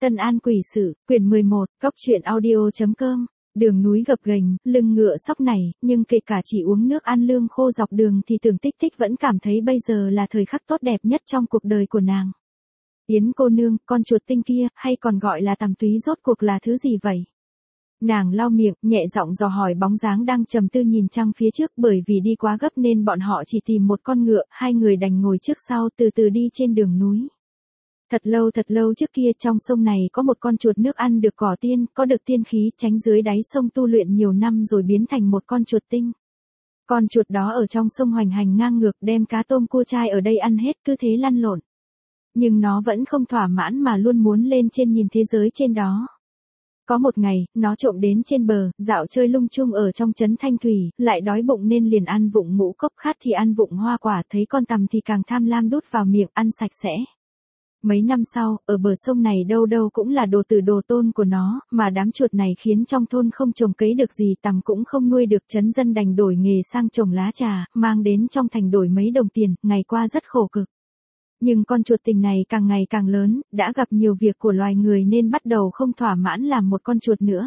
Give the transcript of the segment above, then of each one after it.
Tân An Quỷ Sự, quyển 11, Góc truyện audio.com. Đường núi gập ghềnh, lưng ngựa sóc này, nhưng kể cả chỉ uống nước ăn lương khô dọc đường thì Tưởng Tích Tích vẫn cảm thấy bây giờ là thời khắc tốt đẹp nhất trong cuộc đời của nàng. Yến cô nương, con chuột tinh kia, hay còn gọi là tằm túy rốt cuộc là thứ gì vậy? Nàng lau miệng, nhẹ giọng dò hỏi bóng dáng đang trầm tư nhìn trăng phía trước, bởi vì đi quá gấp nên bọn họ chỉ tìm một con ngựa, hai người đành ngồi trước sau từ từ đi trên đường núi. Thật lâu trước kia trong sông này có một con chuột nước ăn được cỏ tiên, có được tiên khí, tránh dưới đáy sông tu luyện nhiều năm rồi biến thành một con chuột tinh. Con chuột đó ở trong sông hoành hành ngang ngược, đem cá tôm cua trai ở đây ăn hết, cứ thế lăn lộn. Nhưng nó vẫn không thỏa mãn mà luôn muốn lên trên nhìn thế giới trên đó. Có một ngày, nó trộm đến trên bờ, dạo chơi lung tung ở trong trấn Thanh Thủy, lại đói bụng nên liền ăn vụng ngũ cốc, khát thì ăn vụng hoa quả, thấy con tằm thì càng tham lam đút vào miệng ăn sạch sẽ. Mấy năm sau, ở bờ sông này đâu đâu cũng là đồ tử đồ tôn của nó, mà đám chuột này khiến trong thôn không trồng cấy được gì, tằm cũng không nuôi được, trấn dân đành đổi nghề sang trồng lá trà, mang đến trong thành đổi mấy đồng tiền, ngày qua rất khổ cực. Nhưng con chuột tình này càng ngày càng lớn, đã gặp nhiều việc của loài người nên bắt đầu không thỏa mãn làm một con chuột nữa.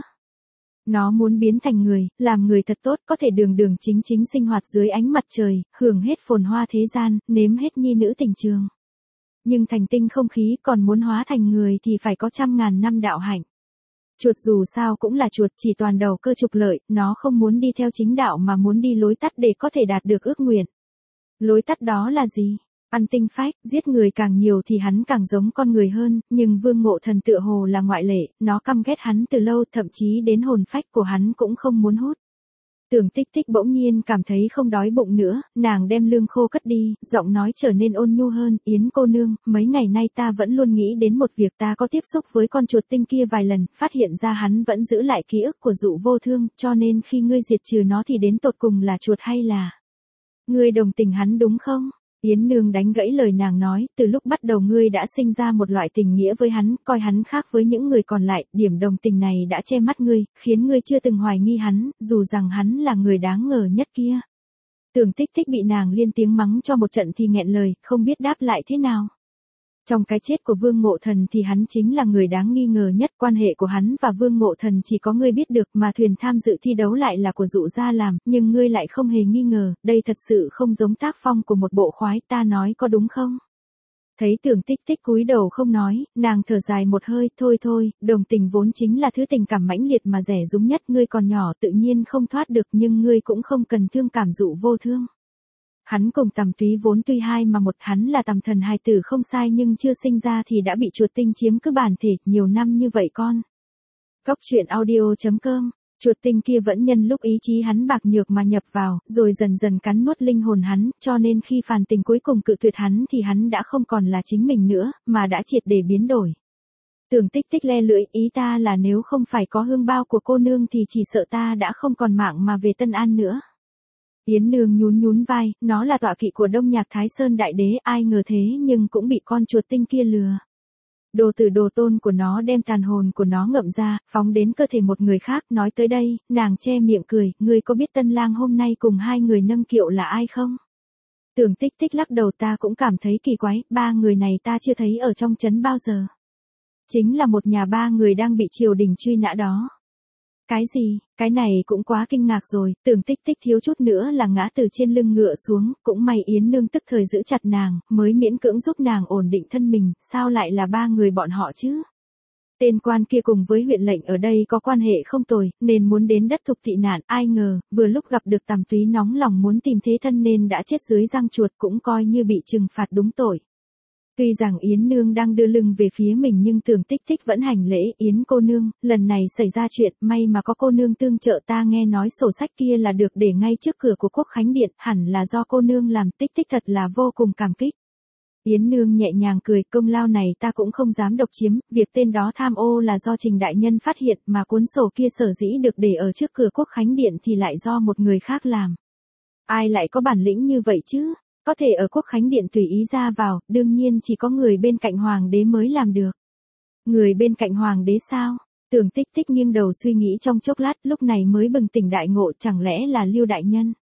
Nó muốn biến thành người, làm người thật tốt, có thể đường đường chính chính sinh hoạt dưới ánh mặt trời, hưởng hết phồn hoa thế gian, nếm hết nhi nữ tình trường. Nhưng thành tinh không khí, còn muốn hóa thành người thì phải có 100.000 năm đạo hạnh. Chuột dù sao cũng là chuột, chỉ toàn đầu cơ trục lợi, nó không muốn đi theo chính đạo mà muốn đi lối tắt để có thể đạt được ước nguyện. Lối tắt đó là gì? Ăn tinh phách, giết người càng nhiều thì hắn càng giống con người hơn, nhưng Vương Ngộ Thần tựa hồ là ngoại lệ, nó căm ghét hắn từ lâu, thậm chí đến hồn phách của hắn cũng không muốn hút. Tưởng Tích Tích bỗng nhiên cảm thấy không đói bụng nữa, nàng đem lương khô cất đi, giọng nói trở nên ôn nhu hơn, Yến cô nương, mấy ngày nay ta vẫn luôn nghĩ đến một việc, ta có tiếp xúc với con chuột tinh kia vài lần, phát hiện ra hắn vẫn giữ lại ký ức của Dụ Vô Thương, cho nên khi ngươi diệt trừ nó thì đến tột cùng là chuột hay là... Ngươi đồng tình hắn đúng không? Yến nương đánh gãy lời nàng nói, từ lúc bắt đầu ngươi đã sinh ra một loại tình nghĩa với hắn, coi hắn khác với những người còn lại, điểm đồng tình này đã che mắt ngươi, khiến ngươi chưa từng hoài nghi hắn, dù rằng hắn là người đáng ngờ nhất kia. Tưởng Tích Tích bị nàng liên tiếng mắng cho một trận thì nghẹn lời, không biết đáp lại thế nào. Trong cái chết của Vương Ngộ Thần thì hắn chính là người đáng nghi ngờ nhất, quan hệ của hắn và Vương Ngộ Thần chỉ có ngươi biết được, mà thuyền tham dự thi đấu lại là của Dụ gia làm, nhưng ngươi lại không hề nghi ngờ, đây thật sự không giống tác phong của một bộ khoái, ta nói có đúng không? Thấy Tưởng Tích Tích cúi đầu không nói, nàng thở dài một hơi, thôi, đồng tình vốn chính là thứ tình cảm mãnh liệt mà rẻ rúng nhất, ngươi còn nhỏ tự nhiên không thoát được, nhưng ngươi cũng không cần thương cảm Dụ Vô Thương. Hắn cùng tằm túy vốn tuy hai mà một, hắn là tằm thần hài tử không sai nhưng chưa sinh ra thì đã bị chuột tinh chiếm cứ bản thể nhiều năm như vậy con. Góc truyện audio.com. Chuột tinh kia vẫn nhân lúc ý chí hắn bạc nhược mà nhập vào, rồi dần dần cắn nuốt linh hồn hắn, cho nên khi phàn tình cuối cùng cự tuyệt hắn thì hắn đã không còn là chính mình nữa, mà đã triệt để biến đổi. Tưởng Tích Tích le lưỡi, ý ta là nếu không phải có hương bao của cô nương thì chỉ sợ ta đã không còn mạng mà về Tân An nữa. Yến nương nhún vai, nó là tọa kỵ của Đông Nhạc Thái Sơn Đại Đế, ai ngờ thế nhưng cũng bị con chuột tinh kia lừa. Đồ tử đồ tôn của nó đem tàn hồn của nó ngậm ra, phóng đến cơ thể một người khác, nói tới đây, nàng che miệng cười, ngươi có biết Tân Lang hôm nay cùng hai người nâng kiệu là ai không? Tưởng Tích Tích lắc đầu, ta cũng cảm thấy kỳ quái, ba người này ta chưa thấy ở trong trấn bao giờ. Chính là một nhà ba người đang bị triều đình truy nã đó. Cái gì, cái này cũng quá kinh ngạc rồi, Tưởng Tích Tích thiếu chút nữa là ngã từ trên lưng ngựa xuống, cũng may Yến nương tức thời giữ chặt nàng, mới miễn cưỡng giúp nàng ổn định thân mình, sao lại là ba người bọn họ chứ? Tên quan kia cùng với huyện lệnh ở đây có quan hệ không tồi, nên muốn đến đất Thục thị nạn, ai ngờ, vừa lúc gặp được tằm túy nóng lòng muốn tìm thế thân nên đã chết dưới răng chuột, cũng coi như bị trừng phạt đúng tội. Tuy rằng Yến nương đang đưa lưng về phía mình nhưng Tưởng Tích Tích vẫn hành lễ, Yến cô nương, lần này xảy ra chuyện, may mà có cô nương tương trợ, ta nghe nói sổ sách kia là được để ngay trước cửa của Quốc Khánh Điện, hẳn là do cô nương làm, Tích Tích thật là vô cùng cảm kích. Yến nương nhẹ nhàng cười, công lao này ta cũng không dám độc chiếm, việc tên đó tham ô là do Trình đại nhân phát hiện, mà cuốn sổ kia sở dĩ được để ở trước cửa Quốc Khánh Điện thì lại do một người khác làm. Ai lại có bản lĩnh như vậy chứ? Có thể ở Quốc Khánh Điện tùy ý ra vào, đương nhiên chỉ có người bên cạnh hoàng đế mới làm được. Người bên cạnh hoàng đế sao? Tưởng Tích Tích nghiêng đầu suy nghĩ trong chốc lát, lúc này mới bừng tỉnh đại ngộ, chẳng lẽ là Lưu đại nhân?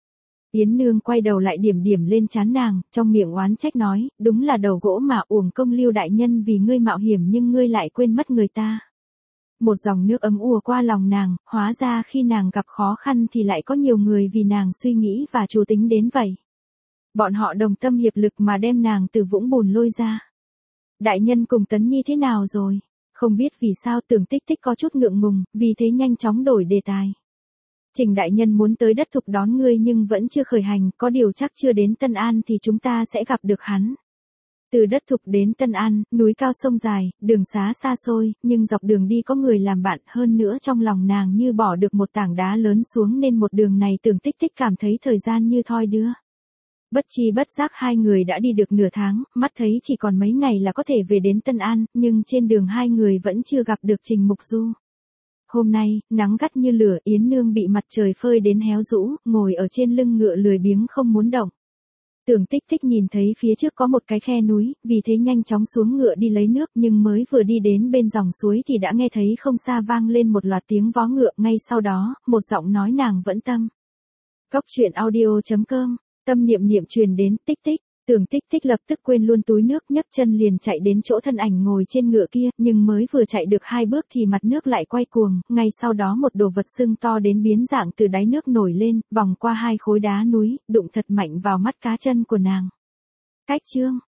Yến Nương quay đầu lại điểm điểm lên trán nàng, trong miệng oán trách nói, đúng là đầu gỗ mà uổng công Lưu đại nhân vì ngươi mạo hiểm nhưng ngươi lại quên mất người ta. Một dòng nước ấm ùa qua lòng nàng, hóa ra khi nàng gặp khó khăn thì lại có nhiều người vì nàng suy nghĩ và chủ tính đến vậy. Bọn họ đồng tâm hiệp lực mà đem nàng từ vũng bùn lôi ra. Đại nhân cùng Tấn Nhi thế nào rồi? Không biết vì sao Tưởng Tích Tích có chút ngượng ngùng, vì thế nhanh chóng đổi đề tài. Trình đại nhân muốn tới đất thục đón ngươi nhưng vẫn chưa khởi hành, có điều chắc chưa đến Tân An thì chúng ta sẽ gặp được hắn. Từ đất thục đến Tân An, núi cao sông dài, đường xá xa xôi, nhưng dọc đường đi có người làm bạn, hơn nữa trong lòng nàng như bỏ được một tảng đá lớn xuống nên một đường này Tưởng Tích Tích cảm thấy thời gian như thoi đưa. Bất chi bất giác hai người đã đi được nửa tháng, mắt thấy chỉ còn mấy ngày là có thể về đến Tân An, nhưng trên đường hai người vẫn chưa gặp được Trình Mục Du. Hôm nay, nắng gắt như lửa, Yến Nương bị mặt trời phơi đến héo rũ, ngồi ở trên lưng ngựa lười biếng không muốn động. Tưởng Tích Tích nhìn thấy phía trước có một cái khe núi, vì thế nhanh chóng xuống ngựa đi lấy nước, nhưng mới vừa đi đến bên dòng suối thì đã nghe thấy không xa vang lên một loạt tiếng vó ngựa, ngay sau đó, một giọng nói nàng vẫn tâm. Góc truyện audio.com, tâm niệm niệm truyền đến. Tích Tích. Tưởng Tích Tích lập tức quên luôn túi nước, nhấc chân liền chạy đến chỗ thân ảnh ngồi trên ngựa kia, nhưng mới vừa chạy được 2 bước thì mặt nước lại quay cuồng, ngay sau đó một đồ vật sưng to đến biến dạng từ đáy nước nổi lên, vòng qua 2 khối đá núi, đụng thật mạnh vào mắt cá chân của nàng. Cách chương